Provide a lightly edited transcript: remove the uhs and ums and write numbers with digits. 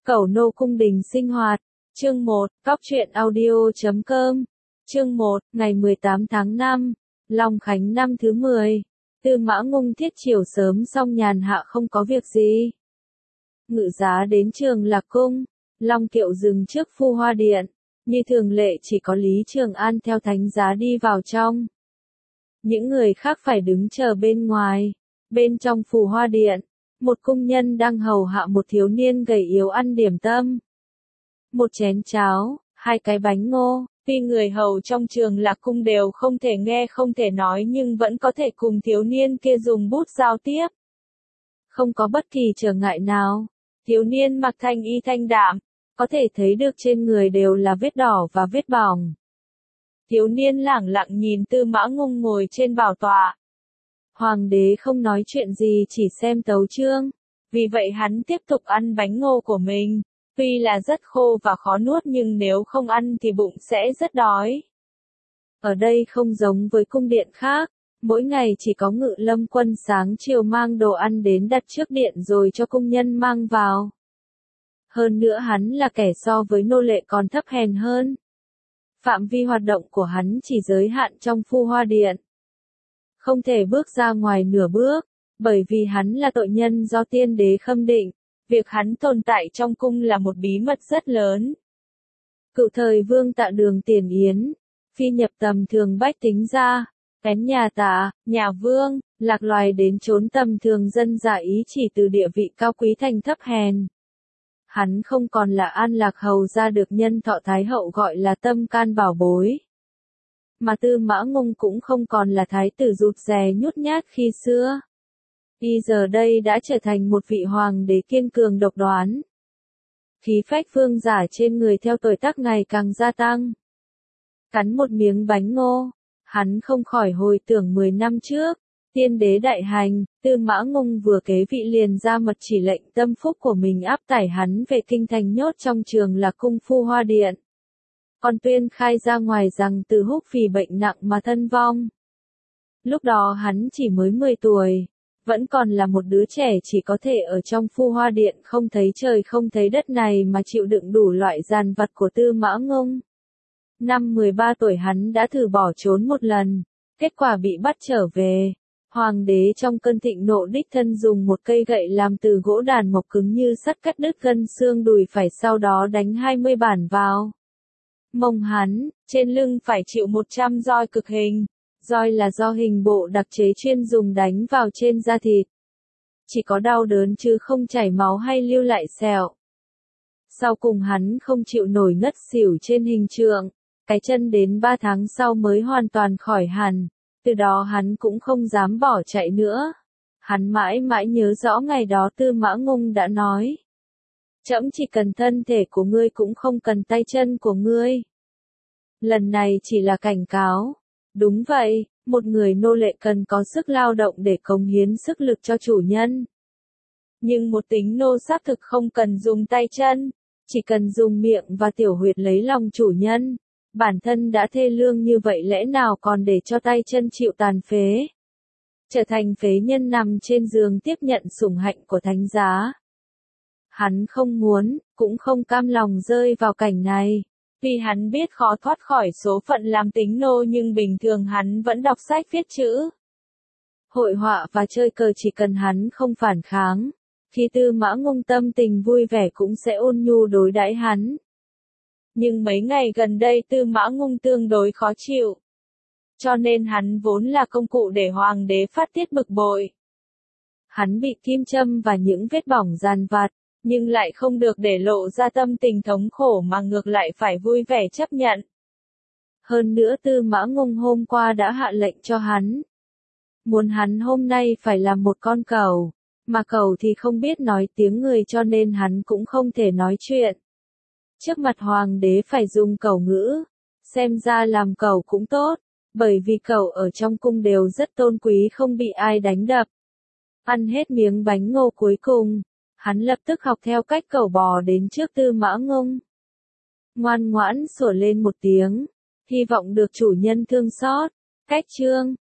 Cẩu nô cung đình sinh hoạt. Chương 1, Cóc truyện audio.com. Chương 1, ngày 18 tháng 5, Long Khánh năm thứ 10. Tư Mã Ngung thiết chiều sớm xong nhàn hạ không có việc gì. Ngự giá đến Trường Lạc Cung, Long Kiệu dừng trước Phu Hoa Điện. Như thường lệ chỉ có Lý Trường An theo thánh giá đi vào trong. Những người khác phải đứng chờ bên ngoài. Bên trong Phù Hoa Điện, một cung nhân đang hầu hạ một thiếu niên gầy yếu ăn điểm tâm. Một chén cháo, 2 cái bánh ngô. Tuy người hầu trong Trường Lạc Cung đều không thể nghe không thể nói nhưng vẫn có thể cùng thiếu niên kia dùng bút giao tiếp. Không có bất kỳ trở ngại nào. Thiếu niên mặc thanh y thanh đạm, có thể thấy được trên người đều là vết đỏ và vết bỏng. Thiếu niên lẳng lặng nhìn Tư Mã Ngung ngồi trên bảo tọa. Hoàng đế không nói chuyện gì chỉ xem tấu chương. Vì vậy hắn tiếp tục ăn bánh ngô của mình. Tuy là rất khô và khó nuốt nhưng nếu không ăn thì bụng sẽ rất đói. Ở đây không giống với cung điện khác. Mỗi ngày chỉ có Ngự Lâm quân sáng chiều mang đồ ăn đến đặt trước điện rồi cho cung nhân mang vào. Hơn nữa hắn là kẻ so với nô lệ còn thấp hèn hơn. Phạm vi hoạt động của hắn chỉ giới hạn trong Phu Hoa Điện. Không thể bước ra ngoài nửa bước, bởi vì hắn là tội nhân do tiên đế khâm định. Việc hắn tồn tại trong cung là một bí mật rất lớn. Cựu thời Vương Tạ Đường Tiền Yến, phi nhập tầm thường bách tính ra, kén nhà Tạ, nhà Vương, lạc loài đến chốn tầm thường dân giả ý chỉ từ địa vị cao quý thành thấp hèn. Hắn không còn là An Lạc hầu ra được nhân Thọ Thái hậu gọi là tâm can bảo bối. Mà Tư Mã Ngung cũng không còn là thái tử rụt rè nhút nhát khi xưa. Y giờ đây đã trở thành một vị hoàng đế kiên cường độc đoán. Khí phách vương giả trên người theo tuổi tác ngày càng gia tăng. Cắn một miếng bánh ngô, hắn không khỏi hồi tưởng 10 năm trước, tiên đế đại hành, Tư Mã Ngung vừa kế vị liền ra mật chỉ lệnh tâm phúc của mình áp tải hắn về kinh thành nhốt trong Trường Lạc Cung Phu Hoa Điện. Còn tuyên khai ra ngoài rằng Từ Húc vì bệnh nặng mà thân vong. Lúc đó hắn chỉ mới 10 tuổi. Vẫn còn là một đứa trẻ chỉ có thể ở trong Phu Hoa Điện không thấy trời không thấy đất này mà chịu đựng đủ loại dàn vặt của Tư Mã Ngung. Năm 13 tuổi hắn đã thử bỏ trốn một lần, kết quả bị bắt trở về. Hoàng đế trong cơn thịnh nộ đích thân dùng một cây gậy làm từ gỗ đàn mộc cứng như sắt cắt đứt gân xương đùi phải sau đó đánh 20 bản vào mông hắn, trên lưng phải chịu 100 roi cực hình. Roi là do hình bộ đặc chế chuyên dùng đánh vào trên da thịt. Chỉ có đau đớn chứ không chảy máu hay lưu lại sẹo. Sau cùng hắn không chịu nổi ngất xỉu trên hình trượng. Cái chân đến 3 tháng sau mới hoàn toàn khỏi hẳn. Từ đó hắn cũng không dám bỏ chạy nữa. Hắn mãi mãi nhớ rõ ngày đó Tư Mã Ngung đã nói. Trẫm chỉ cần thân thể của ngươi cũng không cần tay chân của ngươi. Lần này chỉ là cảnh cáo. Đúng vậy, một người nô lệ cần có sức lao động để cống hiến sức lực cho chủ nhân. Nhưng một tính nô xác thực không cần dùng tay chân, chỉ cần dùng miệng và tiểu huyệt lấy lòng chủ nhân. Bản thân đã thê lương như vậy lẽ nào còn để cho tay chân chịu tàn phế. Trở thành phế nhân nằm trên giường tiếp nhận sủng hạnh của thánh giá. Hắn không muốn, cũng không cam lòng rơi vào cảnh này. Vì hắn biết khó thoát khỏi số phận làm tính nô nhưng bình thường hắn vẫn đọc sách viết chữ. Hội họa và chơi cờ chỉ cần hắn không phản kháng. Khi Tư Mã Ngung tâm tình vui vẻ cũng sẽ ôn nhu đối đãi hắn. Nhưng mấy ngày gần đây Tư Mã Ngung tương đối khó chịu. Cho nên hắn vốn là công cụ để hoàng đế phát tiết bực bội. Hắn bị kim châm và những vết bỏng dàn vặt. Nhưng lại không được để lộ ra tâm tình thống khổ mà ngược lại phải vui vẻ chấp nhận. Hơn nữa Tư Mã Ngung hôm qua đã hạ lệnh cho hắn. Muốn hắn hôm nay phải làm một con cẩu, mà cẩu thì không biết nói tiếng người cho nên hắn cũng không thể nói chuyện. Trước mặt hoàng đế phải dùng cẩu ngữ, xem ra làm cẩu cũng tốt, bởi vì cẩu ở trong cung đều rất tôn quý không bị ai đánh đập. Ăn hết miếng bánh ngô cuối cùng. Hắn lập tức học theo cách cẩu bò đến trước Tư Mã Ngung. Ngoan ngoãn sủa lên một tiếng, hy vọng được chủ nhân thương xót. Cách chương,